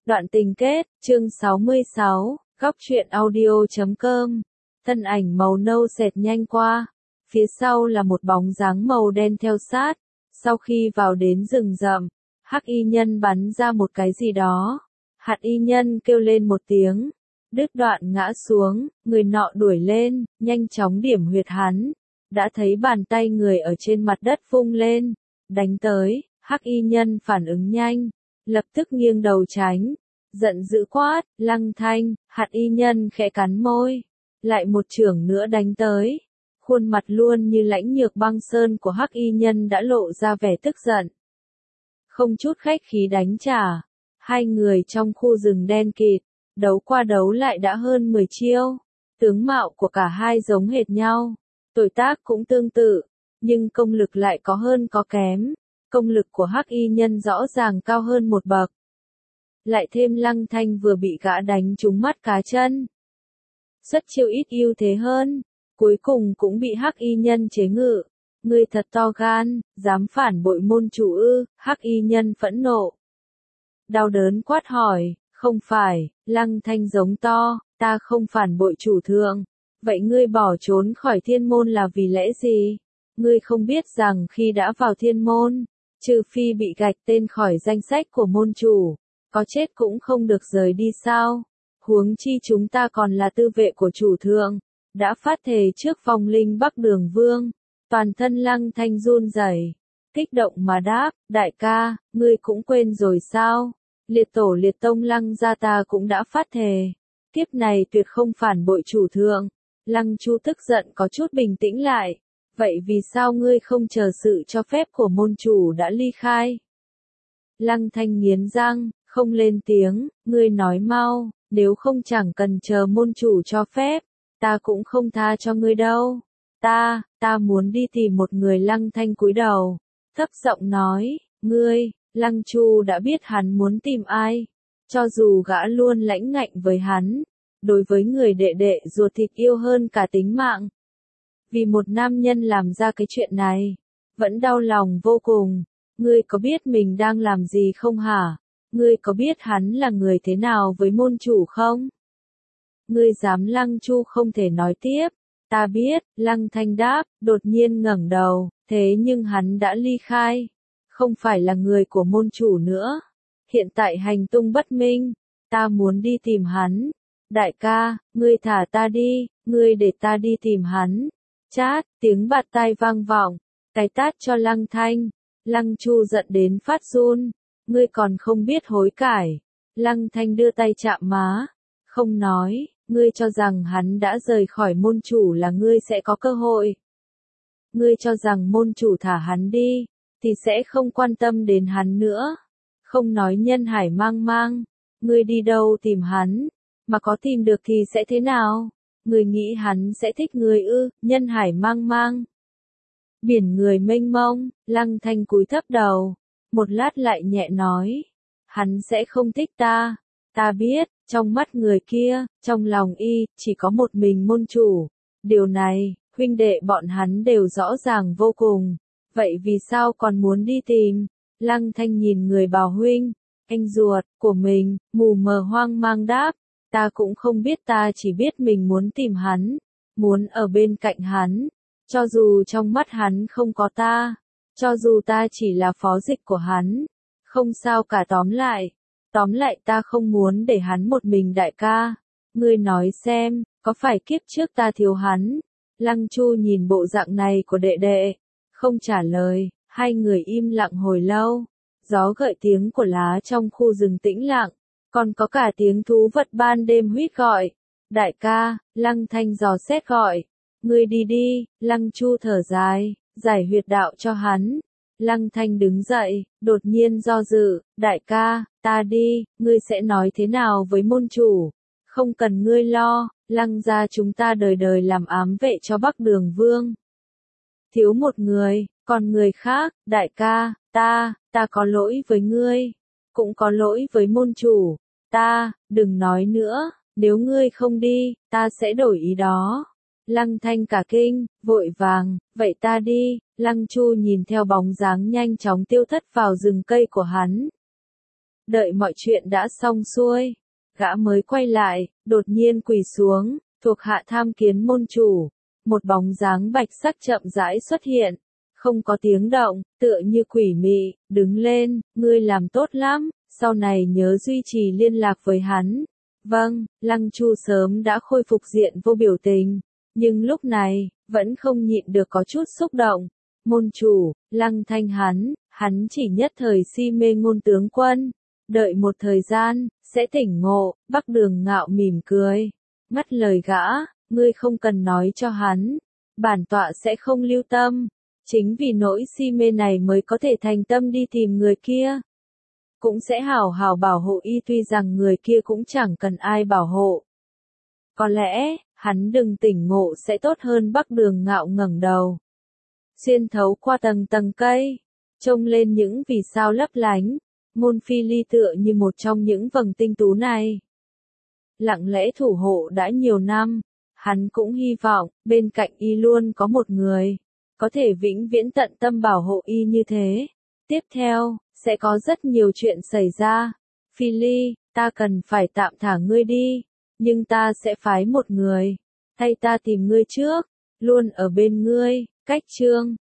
Đoạn tình kết, chương 66, góc truyện audio.com. Thân ảnh màu nâu xẹt nhanh qua, phía sau là một bóng dáng màu đen theo sát. Sau khi vào đến rừng rậm, Hắc y nhân bắn ra một cái gì đó. Hạt y nhân kêu lên một tiếng, đứt đoạn ngã xuống, người nọ đuổi lên, nhanh chóng điểm huyệt hắn. Đã thấy bàn tay người ở trên mặt đất vung lên, đánh tới. Hắc y nhân phản ứng nhanh, lập tức nghiêng đầu tránh, giận dữ quát, Lăng Thanh. Hạt y nhân khẽ cắn môi, lại một chưởng nữa đánh tới. Khuôn mặt luôn như lãnh nhược băng sơn của Hắc y nhân đã lộ ra vẻ tức giận. Không chút khách khí đánh trả, hai người trong khu rừng đen kịt, đấu qua đấu lại đã hơn 10 chiêu. Tướng mạo của cả hai giống hệt nhau, tuổi tác cũng tương tự, nhưng công lực lại có hơn có kém. Công lực của Hắc y nhân rõ ràng cao hơn một bậc. Lại thêm Lăng Thanh vừa bị gã đánh trúng mắt cá chân, xuất chiêu ít ưu thế hơn, cuối cùng cũng bị Hắc y nhân chế ngự. Ngươi thật to gan, dám phản bội môn chủ ư? Hắc y nhân phẫn nộ, đau đớn quát hỏi. Không phải. Lăng Thanh giống to, ta không phản bội chủ thượng. Vậy ngươi bỏ trốn khỏi thiên môn là vì lẽ gì? Ngươi không biết rằng khi đã vào thiên môn, trừ phi bị gạch tên khỏi danh sách của môn chủ, có chết cũng không được rời đi sao? Huống chi chúng ta còn là tư vệ của chủ thượng, đã phát thề trước vong linh Bắc Đường Vương. Toàn thân Lăng Thanh run rẩy, kích động mà đáp, đại ca, ngươi cũng quên rồi sao? Liệt tổ liệt tông Lăng gia ta cũng đã phát thề, kiếp này tuyệt không phản bội chủ thượng. Lăng Chu tức giận có chút bình tĩnh lại. Vậy vì sao ngươi không chờ sự cho phép của môn chủ đã ly khai? Lăng Thanh nghiến răng, không lên tiếng. Ngươi nói mau, nếu không chẳng cần chờ môn chủ cho phép, ta cũng không tha cho ngươi đâu. Ta muốn đi tìm một người. Lăng Thanh cúi đầu, thấp giọng nói, ngươi. Lăng Chu đã biết hắn muốn tìm ai, cho dù gã luôn lãnh ngạnh với hắn, đối với người đệ đệ ruột thịt yêu hơn cả tính mạng. Vì một nam nhân làm ra cái chuyện này, vẫn đau lòng vô cùng. Ngươi có biết mình đang làm gì không hả? Ngươi có biết hắn là người thế nào với môn chủ không? Ngươi dám? Lăng Chu không thể nói tiếp. Ta biết. Lăng Thanh đáp, đột nhiên ngẩng đầu, thế nhưng hắn đã ly khai, không phải là người của môn chủ nữa. Hiện tại hành tung bất minh, ta muốn đi tìm hắn. Đại ca, ngươi thả ta đi, ngươi để ta đi tìm hắn. Chát, tiếng bạt tai vang vọng, cái tát cho Lăng Thanh. Lăng Chu giận đến phát run, ngươi còn không biết hối cải. Lăng Thanh đưa tay chạm má, không nói. Ngươi cho rằng hắn đã rời khỏi môn chủ là ngươi sẽ có cơ hội? Ngươi cho rằng môn chủ thả hắn đi, thì sẽ không quan tâm đến hắn nữa? Không nói nhân hải mang mang, ngươi đi đâu tìm hắn? Mà có tìm được thì sẽ thế nào? Ngươi nghĩ hắn sẽ thích ngươi ư? Nhân hải mang mang, biển người mênh mông. Lăng Thanh cúi thấp đầu, một lát lại nhẹ nói, hắn sẽ không thích ta. Ta biết, trong mắt người kia, trong lòng y, chỉ có một mình môn chủ. Điều này, huynh đệ bọn hắn đều rõ ràng vô cùng. Vậy vì sao còn muốn đi tìm? Lăng Thanh nhìn người bảo huynh, anh ruột, của mình, mù mờ hoang mang đáp. Ta cũng không biết, ta chỉ biết mình muốn tìm hắn, muốn ở bên cạnh hắn. Cho dù trong mắt hắn không có ta, cho dù ta chỉ là phó dịch của hắn, không sao cả. Tóm lại ta không muốn để hắn một mình. Đại ca, ngươi nói xem, có phải kiếp trước ta thiếu hắn? Lăng Chu nhìn bộ dạng này của đệ đệ, không trả lời. Hai người im lặng hồi lâu. Gió gợi tiếng của lá trong khu rừng tĩnh lặng, còn có cả tiếng thú vật ban đêm huýt gọi. Đại ca, Lăng Thanh dò xét gọi. Ngươi đi đi. Lăng Chu thở dài, giải huyệt đạo cho hắn. Lăng Thanh đứng dậy, đột nhiên do dự. Đại ca, ta đi, ngươi sẽ nói thế nào với môn chủ? Không cần ngươi lo, Lăng gia chúng ta đời đời làm ám vệ cho Bắc Đường Vương. Thiếu một người, còn người khác. Đại ca, ta có lỗi với ngươi, cũng có lỗi với môn chủ. Đừng nói nữa, nếu ngươi không đi, ta sẽ đổi ý đó. Lăng Thanh cả kinh, vội vàng, vậy ta đi. Lăng Chu nhìn theo bóng dáng nhanh chóng tiêu thất vào rừng cây của hắn. Đợi mọi chuyện đã xong xuôi, gã mới quay lại, đột nhiên quỳ xuống, thuộc hạ tham kiến môn chủ. Một bóng dáng bạch sắc chậm rãi xuất hiện, không có tiếng động, tựa như quỷ mị, đứng lên, ngươi làm tốt lắm, sau này nhớ duy trì liên lạc với hắn. Vâng, Lăng Chu sớm đã khôi phục diện vô biểu tình, nhưng lúc này, vẫn không nhịn được có chút xúc động. Môn chủ, Lăng Thanh hắn chỉ nhất thời si mê Ngôn tướng quân, đợi một thời gian, sẽ tỉnh ngộ. Bắc Đường Ngạo mỉm cười, ngắt lời gã, ngươi không cần nói cho hắn, bản tọa sẽ không lưu tâm, chính vì nỗi si mê này mới có thể thành tâm đi tìm người kia. Cũng sẽ hảo hảo bảo hộ y, tuy rằng người kia cũng chẳng cần ai bảo hộ. Có lẽ, hắn đừng tỉnh ngộ sẽ tốt hơn. Bắc Đường Ngạo ngẩng đầu, xuyên thấu qua tầng tầng cây, trông lên những vì sao lấp lánh. Môn Phi Ly tựa như một trong những vầng tinh tú này, lặng lẽ thủ hộ đã nhiều năm. Hắn cũng hy vọng, bên cạnh y luôn có một người, có thể vĩnh viễn tận tâm bảo hộ y như thế. Tiếp theo, sẽ có rất nhiều chuyện xảy ra. Phi Ly, ta cần phải tạm thả ngươi đi, nhưng ta sẽ phái một người, thay ta tìm ngươi trước, luôn ở bên ngươi. Cách chương